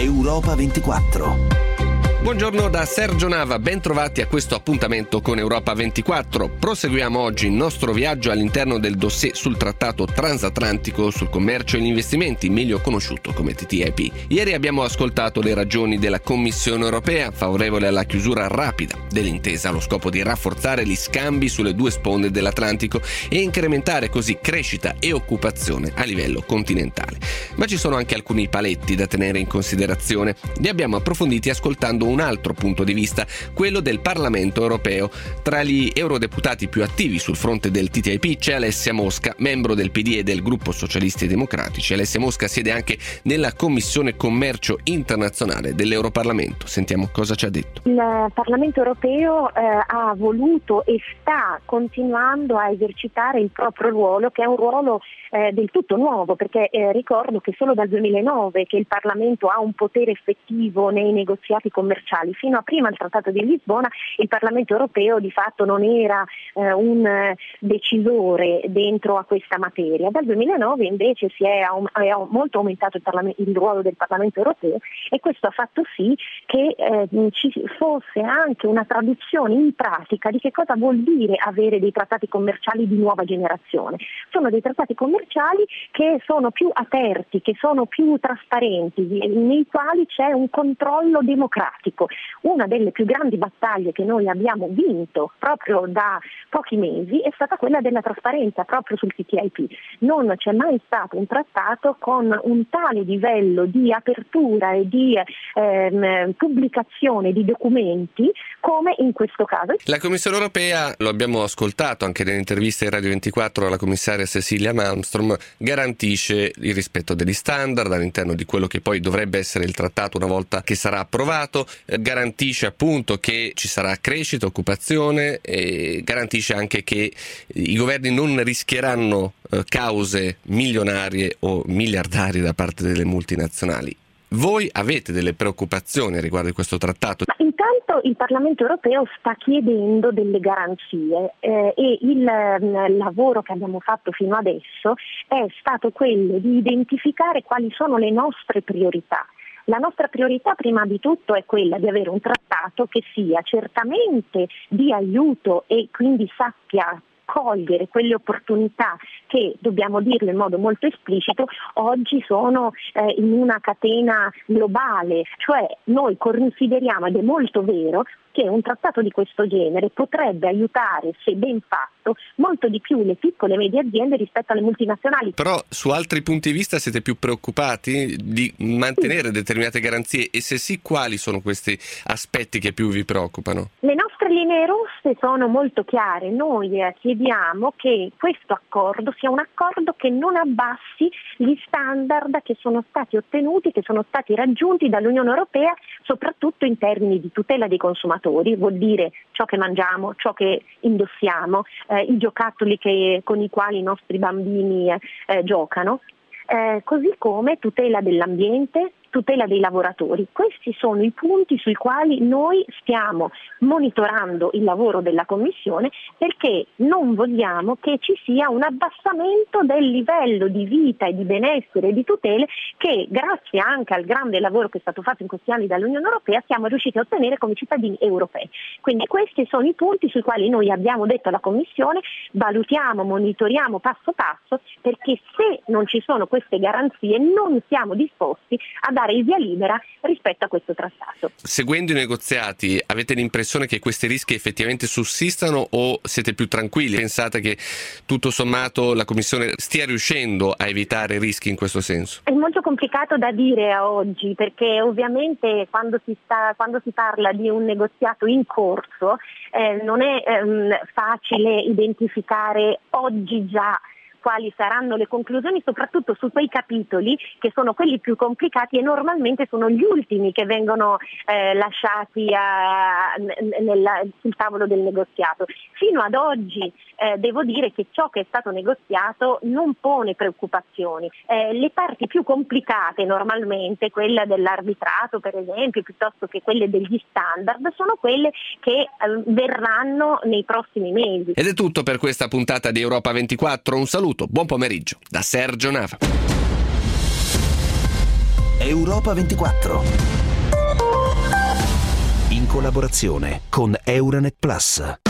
Europa 24. Buongiorno da Sergio Nava, ben trovati a questo appuntamento con Europa 24. Proseguiamo oggi il nostro viaggio all'interno del dossier sul trattato transatlantico sul commercio e gli investimenti, meglio conosciuto come TTIP. Ieri abbiamo ascoltato le ragioni della Commissione europea, favorevole alla chiusura rapida dell'intesa allo scopo di rafforzare gli scambi sulle due sponde dell'Atlantico e incrementare così crescita e occupazione a livello continentale. Ma ci sono anche alcuni paletti da tenere in considerazione. Li abbiamo approfonditi ascoltando un altro punto di vista, quello del Parlamento europeo. Tra gli eurodeputati più attivi sul fronte del TTIP c'è Alessia Mosca, membro del PD e del gruppo Socialisti e Democratici. Alessia Mosca siede anche nella Commissione Commercio Internazionale dell'Europarlamento. Sentiamo cosa ci ha detto. Il Parlamento europeo ha voluto e sta continuando a esercitare il proprio ruolo, che è un ruolo del tutto nuovo, perché ricordo che solo dal 2009 che il Parlamento ha un potere effettivo nei negoziati commerciali. Fino a prima del Trattato di Lisbona il Parlamento europeo di fatto non era un decisore dentro a questa materia. Dal 2009 invece è molto aumentato il ruolo del Parlamento europeo, e questo ha fatto sì che ci fosse anche una traduzione in pratica di che cosa vuol dire avere dei trattati commerciali di nuova generazione. Sono dei trattati commerciali che sono più aperti, che sono più trasparenti, nei quali c'è un controllo democratico. Una delle più grandi battaglie che noi abbiamo vinto proprio da pochi mesi è stata quella della trasparenza proprio sul TTIP. Non c'è mai stato un trattato con un tale livello di apertura e di pubblicazione di documenti come in questo caso. La Commissione europea, lo abbiamo ascoltato anche nelle interviste di Radio 24 alla commissaria Cecilia Malmström, garantisce il rispetto degli standard all'interno di quello che poi dovrebbe essere il trattato una volta che sarà approvato, garantisce appunto che ci sarà crescita, occupazione, e garantisce anche che i governi non rischieranno cause milionarie o miliardarie da parte delle multinazionali. Voi avete delle preoccupazioni riguardo di questo trattato? Ma intanto il Parlamento europeo sta chiedendo delle garanzie e il lavoro che abbiamo fatto fino adesso è stato quello di identificare quali sono le nostre priorità. La nostra priorità prima di tutto è quella di avere un trattato che sia certamente di aiuto e quindi sappia cogliere quelle opportunità che, dobbiamo dirlo in modo molto esplicito, oggi sono in una catena globale, cioè noi consideriamo, ed è molto vero, che un trattato di questo genere potrebbe aiutare, se ben fatto, molto di più le piccole e medie aziende rispetto alle multinazionali. Però su altri punti di vista siete più preoccupati di mantenere determinate garanzie, e se sì, quali sono questi aspetti che più vi preoccupano? Le nostre linee rosse sono molto chiare. Noi chiediamo che questo accordo sia un accordo che non abbassi gli standard che sono stati ottenuti, che sono stati raggiunti dall'Unione Europea, soprattutto in termini di tutela dei consumatori. Vuol dire ciò che mangiamo, ciò che indossiamo, i giocattoli con i quali i nostri bambini giocano, così come tutela dell'ambiente, tutela dei lavoratori. Questi sono i punti sui quali noi stiamo monitorando il lavoro della Commissione, perché non vogliamo che ci sia un abbassamento del livello di vita e di benessere e di tutele che, grazie anche al grande lavoro che è stato fatto in questi anni dall'Unione Europea, siamo riusciti a ottenere come cittadini europei. Quindi questi sono i punti sui quali noi abbiamo detto alla Commissione: valutiamo, monitoriamo passo passo, perché se non ci sono queste garanzie non siamo disposti a dare il via libera rispetto a questo trattato. Seguendo i negoziati, avete l'impressione che questi rischi effettivamente sussistano o siete più tranquilli? Pensate che tutto sommato la Commissione stia riuscendo a evitare rischi in questo senso? È molto complicato da dire a oggi, perché ovviamente quando si parla di un negoziato in corso non è facile identificare oggi già quali saranno le conclusioni, soprattutto su quei capitoli che sono quelli più complicati e normalmente sono gli ultimi che vengono lasciati sul tavolo del negoziato. Fino ad oggi devo dire che ciò che è stato negoziato non pone preoccupazioni. Le parti più complicate normalmente, quella dell'arbitrato per esempio, piuttosto che quelle degli standard, sono quelle che verranno nei prossimi mesi. Ed è tutto per questa puntata di Europa 24. Un saluto, buon pomeriggio da Sergio Nava. Europa 24. In collaborazione con Euronet Plus.